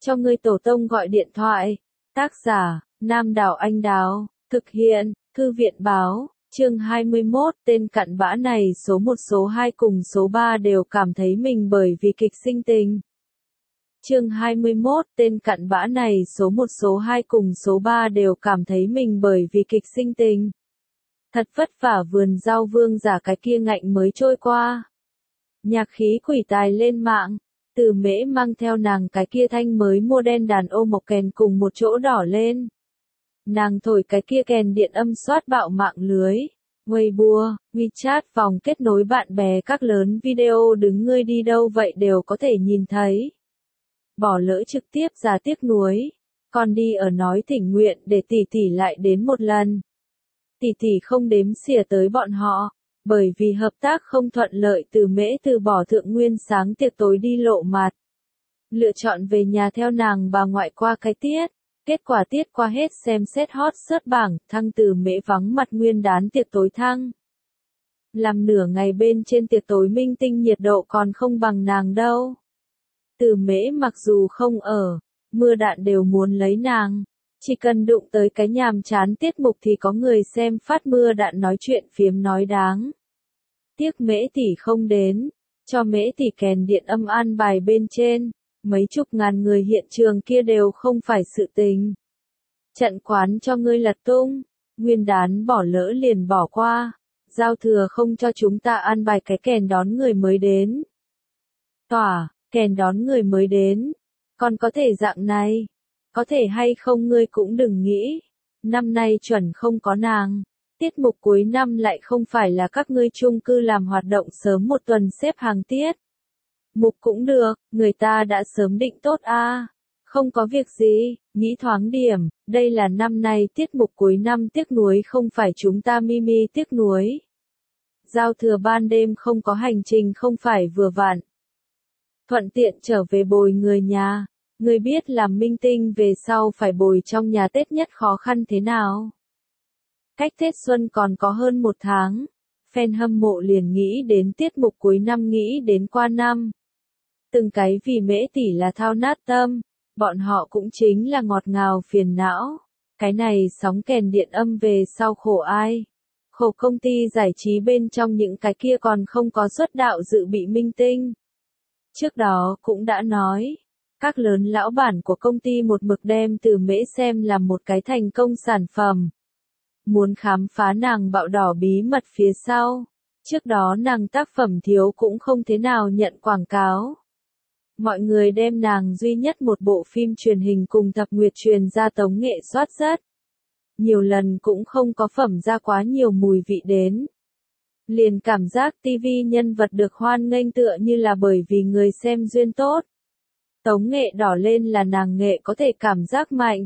cho ngươi tổ tông gọi điện thoại. Tác giả, Nam Đảo Anh Đào, thực hiện, Thư viện Báo, chương 21, tên cặn bã này số 1 số 2 cùng số 3 đều cảm thấy mình bởi vì kịch sinh tình. Chương 21, tên cặn bã này số 1 số 2 cùng số 3 đều cảm thấy mình bởi vì kịch sinh tình. Thật vất vả vườn rau vương giả cái kia ngạnh mới trôi qua. Nhạc khí quỷ tài lên mạng, Từ Mễ mang theo nàng cái kia thanh mới mua đen đàn ô mộc kèn cùng một chỗ đỏ lên. Nàng thổi cái kia kèn điện âm xoát bạo mạng lưới, Weibo, WeChat vòng kết nối bạn bè các lớn video đứng ngươi đi đâu vậy đều có thể nhìn thấy. Bỏ lỡ trực tiếp ra tiếc nuối, còn đi ở nói thỉnh nguyện để tỷ tỷ lại đến một lần. Tỷ tỷ không đếm xỉa tới bọn họ, bởi vì hợp tác không thuận lợi Từ Mễ từ bỏ thượng nguyên sáng tiệc tối đi lộ mặt. Lựa chọn về nhà theo nàng bà ngoại qua cái tiết. Kết quả tiết qua hết xem xét hot search bảng, thăng Từ Mễ vắng mặt nguyên đán tiệc tối thăng. Làm nửa ngày bên trên tiệc tối minh tinh nhiệt độ còn không bằng nàng đâu. Từ Mễ mặc dù không ở, mưa đạn đều muốn lấy nàng. Chỉ cần đụng tới cái nhàm chán tiết mục thì có người xem phát mưa đạn nói chuyện phiếm nói đáng. Tiếc Mễ tỷ không đến, cho Mễ tỷ kèn điện âm an bài bên trên. Mấy chục ngàn người hiện trường kia đều không phải sự tình. Trận quán cho ngươi lật tung, nguyên đán bỏ lỡ liền bỏ qua, giao thừa không cho chúng ta an bài cái kèn đón người mới đến. Tỏa, kèn đón người mới đến, còn có thể dạng này, có thể hay không ngươi cũng đừng nghĩ, năm nay chuẩn không có nàng. Tiết mục cuối năm lại không phải là các ngươi chung cư làm hoạt động sớm một tuần xếp hàng tiết. Mục cũng được, người ta đã sớm định tốt a. Không có việc gì, nghĩ thoáng điểm, đây là năm nay tiết mục cuối năm tiếc nuối không phải chúng ta Mimi tiếc nuối. Giao thừa ban đêm không có hành trình không phải vừa vặn. Thuận tiện trở về bồi người nhà, người biết làm minh tinh về sau phải bồi trong nhà Tết nhất khó khăn thế nào. Cách Tết Xuân còn có hơn một tháng, fan hâm mộ liền nghĩ đến tiết mục cuối năm nghĩ đến qua năm. Từng cái vì Mễ tỷ là thao nát tâm, bọn họ cũng chính là ngọt ngào phiền não. Cái này sóng kèn điện âm về sau khổ ai? Khổ công ty giải trí bên trong những cái kia còn không có xuất đạo dự bị minh tinh. Trước đó cũng đã nói, các lớn lão bản của công ty một mực đem Từ Mễ xem là một cái thành công sản phẩm. Muốn khám phá nàng bạo đỏ bí mật phía sau. Trước đó nàng tác phẩm thiếu cũng không thế nào nhận quảng cáo. Mọi người đem nàng duy nhất một bộ phim truyền hình cùng Thập Nguyệt truyền ra tống nghệ soát rất. Nhiều lần cũng không có phẩm ra quá nhiều mùi vị đến. Liền cảm giác TV nhân vật được hoan nghênh tựa như là bởi vì người xem duyên tốt. Tống nghệ đỏ lên là nàng nghệ có thể cảm giác mạnh.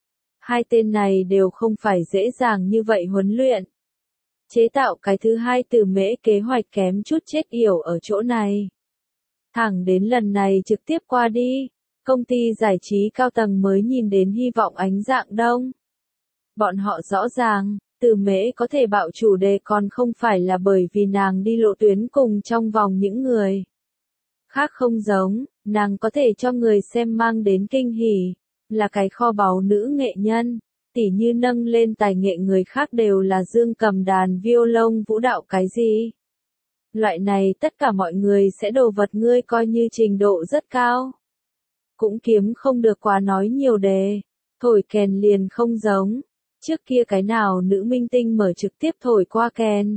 Hai tên này đều không phải dễ dàng như vậy huấn luyện. Chế tạo cái thứ hai Từ Mễ kế hoạch kém chút chết yểu ở chỗ này. Thẳng đến lần này trực tiếp qua đi, công ty giải trí cao tầng mới nhìn đến hy vọng ánh dạng đông. Bọn họ rõ ràng, Từ Mễ có thể bạo chủ đề còn không phải là bởi vì nàng đi lộ tuyến cùng trong vòng những người khác không giống, nàng có thể cho người xem mang đến kinh hỉ, là cái kho báu nữ nghệ nhân, tỉ như nâng lên tài nghệ người khác đều là dương cầm đàn violon vũ đạo cái gì. Loại này tất cả mọi người sẽ đồ vật ngươi coi như trình độ rất cao. Cũng kiếm không được quá nói nhiều đề. Thổi kèn liền không giống. Trước kia cái nào nữ minh tinh mở trực tiếp thổi qua kèn.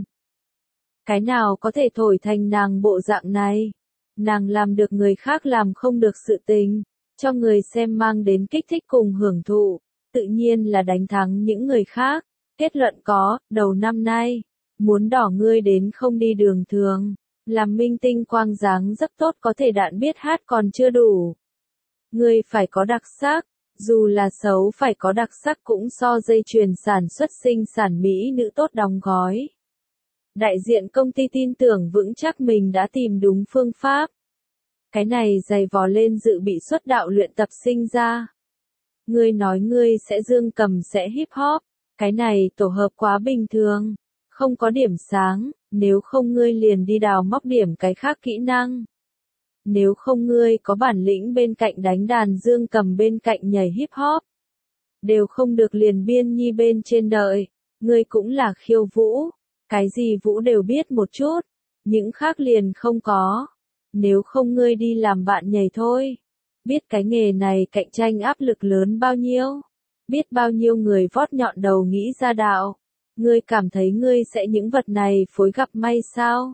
Cái nào có thể thổi thành nàng bộ dạng này. Nàng làm được người khác làm không được sự tình. Cho người xem mang đến kích thích cùng hưởng thụ. Tự nhiên là đánh thắng những người khác. Kết luận có, đầu năm nay. Muốn đỏ ngươi đến không đi đường thường, làm minh tinh quang dáng rất tốt có thể đạn biết hát còn chưa đủ. Ngươi phải có đặc sắc, dù là xấu phải có đặc sắc cũng so dây chuyền sản xuất sinh sản mỹ nữ tốt đóng gói. Đại diện công ty tin tưởng vững chắc mình đã tìm đúng phương pháp. Cái này dày vò lên dự bị xuất đạo luyện tập sinh ra. Ngươi nói ngươi sẽ dương cầm sẽ hip hop, cái này tổ hợp quá bình thường. Không có điểm sáng, nếu không ngươi liền đi đào móc điểm cái khác kỹ năng. Nếu không ngươi có bản lĩnh bên cạnh đánh đàn dương cầm bên cạnh nhảy hip hop. Đều không được liền Biên Nhi bên trên đợi. Ngươi cũng là khiêu vũ. Cái gì vũ đều biết một chút. Những khác liền không có. Nếu không ngươi đi làm bạn nhảy thôi. Biết cái nghề này cạnh tranh áp lực lớn bao nhiêu. Biết bao nhiêu người vót nhọn đầu nghĩ ra đạo. Ngươi cảm thấy ngươi sẽ những vật này phối gặp may sao?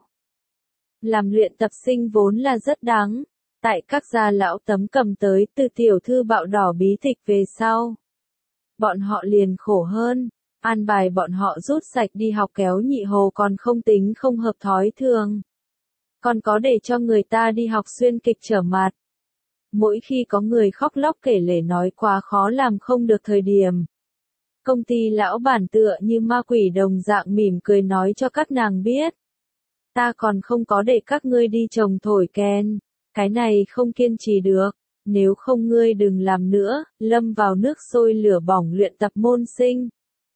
Làm luyện tập sinh vốn là rất đáng. Tại các gia lão tấm cầm tới từ tiểu thư bạo đỏ bí tịch về sau. Bọn họ liền khổ hơn. An bài bọn họ rút sạch đi học kéo nhị hồ còn không tính không hợp thói thường. Còn có để cho người ta đi học xuyên kịch trở mặt. Mỗi khi có người khóc lóc kể lể nói quá khó làm không được thời điểm. Công ty lão bản tựa như ma quỷ đồng dạng mỉm cười nói cho các nàng biết. Ta còn không có để các ngươi đi trồng thổi kèn. Cái này không kiên trì được. Nếu không ngươi đừng làm nữa, lâm vào nước sôi lửa bỏng luyện tập môn sinh.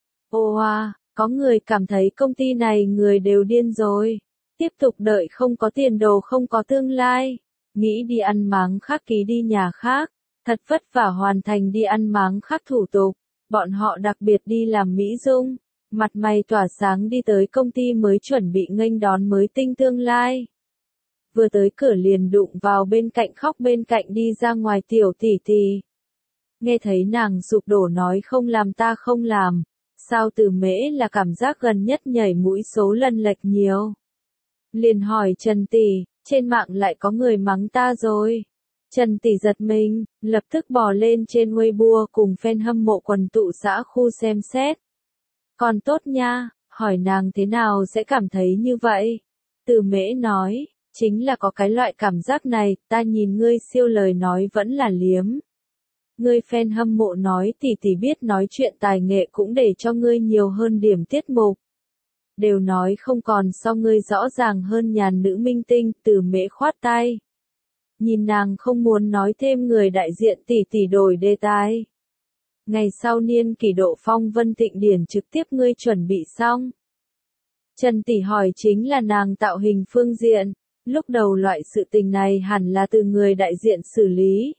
Ô có người cảm thấy công ty này người đều điên rồi. Tiếp tục đợi không có tiền đồ không có tương lai. Nghĩ đi ăn máng khác ký đi nhà khác. Thật vất vả hoàn thành đi ăn máng khác thủ tục. Bọn họ đặc biệt đi làm mỹ dung. Mặt mày tỏa sáng đi tới công ty mới chuẩn bị nghênh đón mới tinh tương lai. Vừa tới cửa liền đụng vào bên cạnh khóc bên cạnh đi ra ngoài tiểu tỷ tỷ. Nghe thấy nàng sụp đổ nói không làm ta không làm. Sao Từ Mễ là cảm giác gần nhất nhảy mũi số lần lệch nhiều. Liền hỏi Trần tỷ, trên mạng lại có người mắng ta rồi. Trần tỷ giật mình, lập tức bò lên trên Weibo cùng fan hâm mộ quần tụ xã khu xem xét. Còn tốt nha, hỏi nàng thế nào sẽ cảm thấy như vậy. Từ Mễ nói, chính là có cái loại cảm giác này, ta nhìn ngươi siêu lời nói vẫn là liếm. Ngươi fan hâm mộ nói tỷ tỷ biết nói chuyện tài nghệ cũng để cho ngươi nhiều hơn điểm tiết mục. Đều nói không còn so ngươi rõ ràng hơn nhàn nữ minh tinh, Từ Mễ khoát tay. Nhìn nàng không muốn nói thêm người đại diện tỷ tỷ đổi đề tài. Ngày sau niên kỷ độ phong vân thịnh điển trực tiếp ngươi chuẩn bị xong. Trần tỷ hỏi chính là nàng tạo hình phương diện. Lúc đầu loại sự tình này hẳn là từ người đại diện xử lý.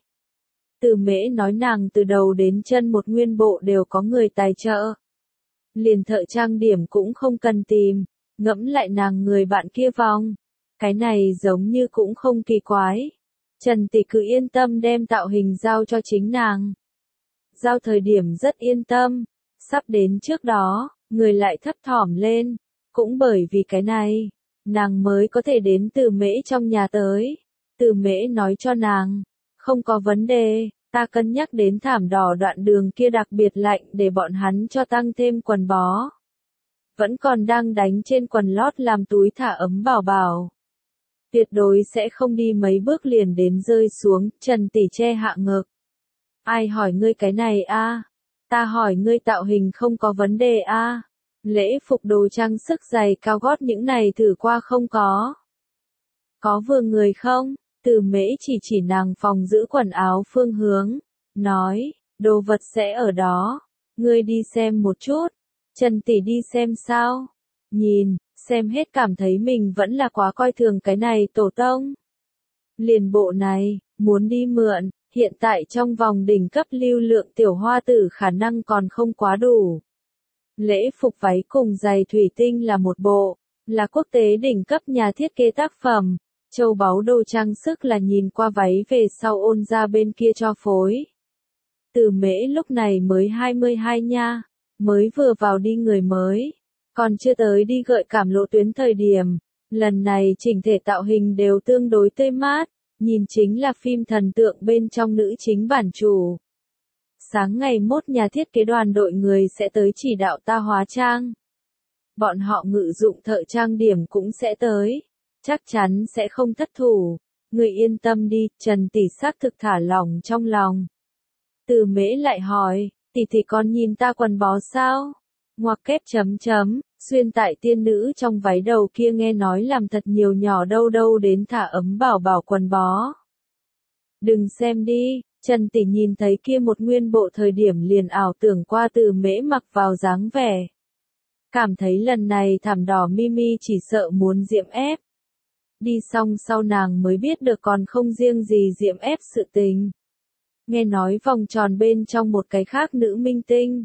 Từ Mễ nói nàng từ đầu đến chân một nguyên bộ đều có người tài trợ. Liền thợ trang điểm cũng không cần tìm, ngẫm lại nàng người bạn kia vòng. Cái này giống như cũng không kỳ quái. Trần tỷ cứ yên tâm đem tạo hình giao cho chính nàng. Giao thời điểm rất yên tâm. Sắp đến trước đó, người lại thấp thỏm lên. Cũng bởi vì cái này, nàng mới có thể đến Từ Mễ trong nhà tới. Từ Mễ nói cho nàng, không có vấn đề, ta cân nhắc đến thảm đỏ đoạn đường kia đặc biệt lạnh để bọn hắn cho tăng thêm quần bó. Vẫn còn đang đánh trên quần lót làm túi thả ấm bảo bảo. Tuyệt đối sẽ không đi mấy bước liền đến rơi xuống, Trần tỷ che hạ ngực. Ai hỏi ngươi cái này a? Ta hỏi ngươi tạo hình không có vấn đề a? Lễ phục đồ trang sức giày cao gót những này thử qua không có? Có vừa người không? Từ Mễ chỉ nàng phòng giữ quần áo phương hướng. Nói, đồ vật sẽ ở đó. Ngươi đi xem một chút. Trần tỷ đi xem sao? Nhìn, xem hết cảm thấy mình vẫn là quá coi thường cái này tổ tông. Liền bộ này, muốn đi mượn, hiện tại trong vòng đỉnh cấp lưu lượng tiểu hoa tử khả năng còn không quá đủ. Lễ phục váy cùng giày thủy tinh là một bộ, là quốc tế đỉnh cấp nhà thiết kế tác phẩm. Châu báu đồ trang sức là nhìn qua váy về sau ôn ra bên kia cho phối. Từ Mễ lúc này mới 22 nha, mới vừa vào đi người mới, còn chưa tới đi gợi cảm lộ tuyến thời điểm. Lần này chỉnh thể tạo hình đều tương đối tươi mát, nhìn chính là phim thần tượng bên trong nữ chính bản chủ. Sáng ngày mốt nhà thiết kế đoàn đội người sẽ tới chỉ đạo ta hóa trang. Bọn họ ngự dụng thợ trang điểm cũng sẽ tới. Chắc chắn sẽ không thất thủ. Người yên tâm đi, Trần tỷ xác thực thả lỏng trong lòng. Từ Mễ lại hỏi, tỷ tỷ con nhìn ta quần bó sao? Ngoặc kép chấm chấm, xuyên tại tiên nữ trong váy đầu kia nghe nói làm thật nhiều nhỏ đâu đâu đến thả ấm bảo bảo quần bó. Đừng xem đi, Trần tỷ nhìn thấy kia một nguyên bộ thời điểm liền ảo tưởng qua Từ Mễ mặc vào dáng vẻ. Cảm thấy lần này thảm đỏ Mimi chỉ sợ muốn diễm ép. Đi xong sau nàng mới biết được còn không riêng gì Diễm ép sự tình. Nghe nói vòng tròn bên trong một cái khác nữ minh tinh.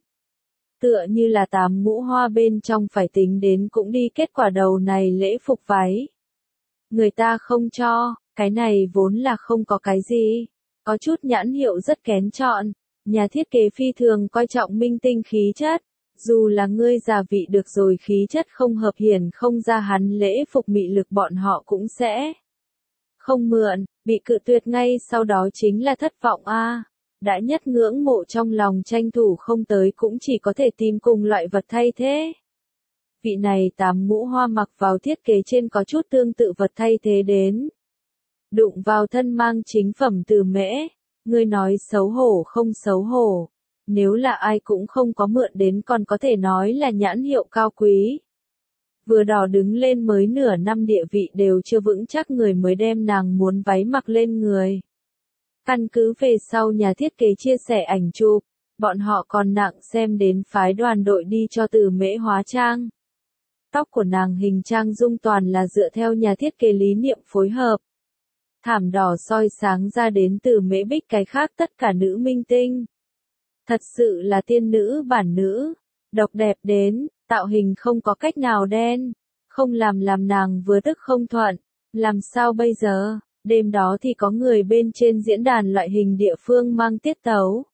Tựa như là 8 ngũ hoa bên trong phải tính đến cũng đi kết quả đầu này lễ phục váy. Người ta không cho, cái này vốn là không có cái gì. Có chút nhãn hiệu rất kén chọn. Nhà thiết kế phi thường coi trọng minh tinh khí chất. Dù là ngươi già vị được rồi khí chất không hợp hiển không ra hắn lễ phục mị lực bọn họ cũng sẽ không mượn, bị cự tuyệt ngay sau đó chính là thất vọng a. Đã nhất ngưỡng mộ trong lòng tranh thủ không tới cũng chỉ có thể tìm cùng loại vật thay thế. Vị này 8 ngũ hoa mặc vào thiết kế trên có chút tương tự vật thay thế đến. Đụng vào thân mang chính phẩm từ Mễ, ngươi nói xấu hổ không xấu hổ. Nếu là ai cũng không có mượn đến còn có thể nói là nhãn hiệu cao quý. Vừa đỏ đứng lên mới nửa năm địa vị đều chưa vững chắc người mới đem nàng muốn váy mặc lên người. Căn cứ về sau nhà thiết kế chia sẻ ảnh chụp, bọn họ còn nặng xem đến phái đoàn đội đi cho Từ Mễ hóa trang. Tóc của nàng hình trang dung toàn là dựa theo nhà thiết kế lý niệm phối hợp. Thảm đỏ soi sáng ra đến Từ Mễ bích cái khác tất cả nữ minh tinh. Thật sự là tiên nữ bản nữ, độc đẹp đến, tạo hình không có cách nào đen, không làm nàng vừa tức không thuận, làm sao bây giờ, đêm đó thì có người bên trên diễn đàn loại hình địa phương mang tiết tấu.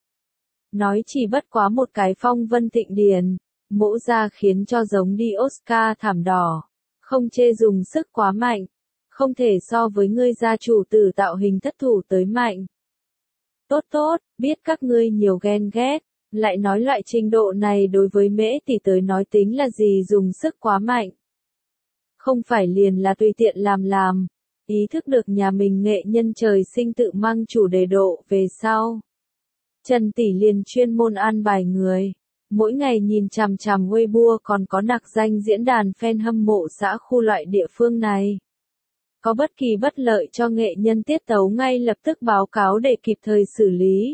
Nói chỉ bất quá một cái phong vân thịnh điển, mỗ ra khiến cho giống đi Oscar thảm đỏ, không chê dùng sức quá mạnh, không thể so với ngươi gia chủ tử tạo hình thất thủ tới mạnh. Tốt tốt, biết các ngươi nhiều ghen ghét, lại nói loại trình độ này đối với Mễ tỷ tới nói tính là gì dùng sức quá mạnh. Không phải liền là tùy tiện làm, ý thức được nhà mình nghệ nhân trời sinh tự mang chủ đề độ về sau. Trần tỷ liền chuyên môn an bài người, mỗi ngày nhìn chằm chằm Weibo còn có nặc danh diễn đàn fan hâm mộ xã khu loại địa phương này. Có bất kỳ bất lợi cho nghệ nhân tiết tấu ngay lập tức báo cáo để kịp thời xử lý.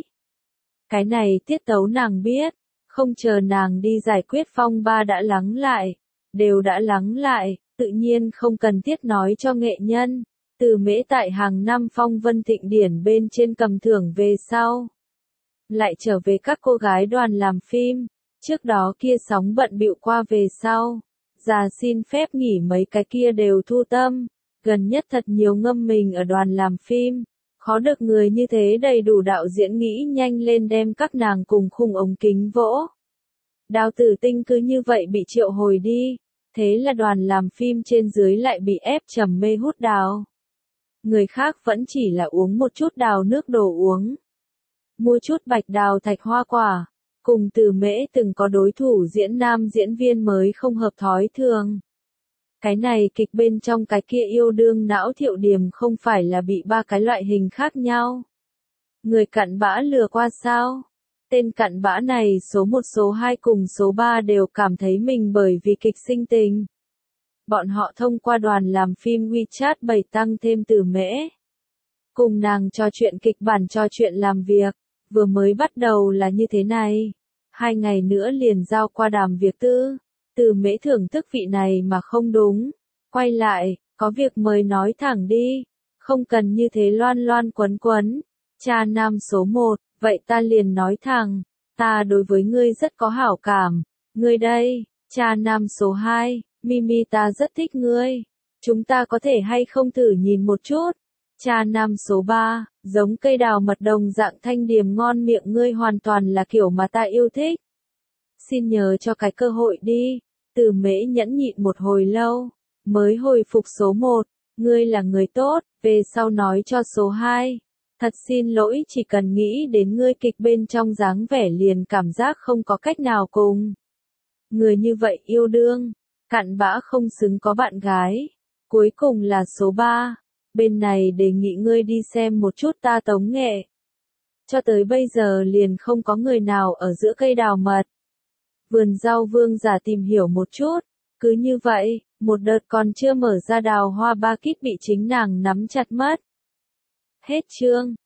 Cái này tiết tấu nàng biết, không chờ nàng đi giải quyết phong ba đã lắng lại, đều đã lắng lại, tự nhiên không cần thiết nói cho nghệ nhân. Từ Mễ tại hàng năm phong vân thịnh điển bên trên cầm thưởng về sau. Lại trở về các cô gái đoàn làm phim, trước đó kia sóng bận bịu qua về sau. Già xin phép nghỉ mấy cái kia đều thu tâm. Gần nhất thật nhiều ngâm mình ở đoàn làm phim, khó được người như thế đầy đủ đạo diễn nghĩ nhanh lên đem các nàng cùng khung ống kính vỗ. Đào Tử Tinh cứ như vậy bị triệu hồi đi, thế là đoàn làm phim trên dưới lại bị ép trầm mê hút đào. Người khác vẫn chỉ là uống một chút đào nước đồ uống, mua chút bạch đào thạch hoa quả, cùng Từ Mễ từng có đối thủ diễn nam diễn viên mới không hợp thói thường. Cái này kịch bên trong cái kia yêu đương não Thiệu Điềm không phải là bị ba cái loại hình khác nhau. Người cặn bã lừa qua sao? Tên cặn bã này số 1 số 2 cùng số 3 đều cảm thấy mình bởi vì kịch sinh tình. Bọn họ thông qua đoàn làm phim WeChat bày tăng thêm Từ Mễ. Cùng nàng trò chuyện kịch bản trò chuyện làm việc, vừa mới bắt đầu là như thế này. 2 ngày nữa liền giao qua đàm việc tư. Từ Mễ thưởng thức vị này mà không đúng. Quay lại, có việc mời nói thẳng đi. Không cần như thế loan loan quấn quấn. Cha nam số 1, vậy ta liền nói thẳng. Ta đối với ngươi rất có hảo cảm. Ngươi đây, cha nam số 2, Mimi ta rất thích ngươi. Chúng ta có thể hay không thử nhìn một chút. Cha nam số 3, giống cây đào mật đồng dạng thanh điềm ngon miệng ngươi hoàn toàn là kiểu mà ta yêu thích. Xin nhờ cho cái cơ hội đi. Từ Mễ nhẫn nhịn một hồi lâu, mới hồi phục số 1, ngươi là người tốt, về sau nói cho số 2. Thật xin lỗi chỉ cần nghĩ đến ngươi kịch bên trong dáng vẻ liền cảm giác không có cách nào cùng. Người như vậy yêu đương, cặn bã không xứng có bạn gái. Cuối cùng là số 3, bên này đề nghị ngươi đi xem một chút ta tống nghệ. Cho tới bây giờ liền không có người nào ở giữa cây đào mật. Vườn rau Vương giả tìm hiểu một chút, cứ như vậy, một đợt còn chưa mở ra đào hoa ba kít bị chính nàng nắm chặt mất. Hết chương.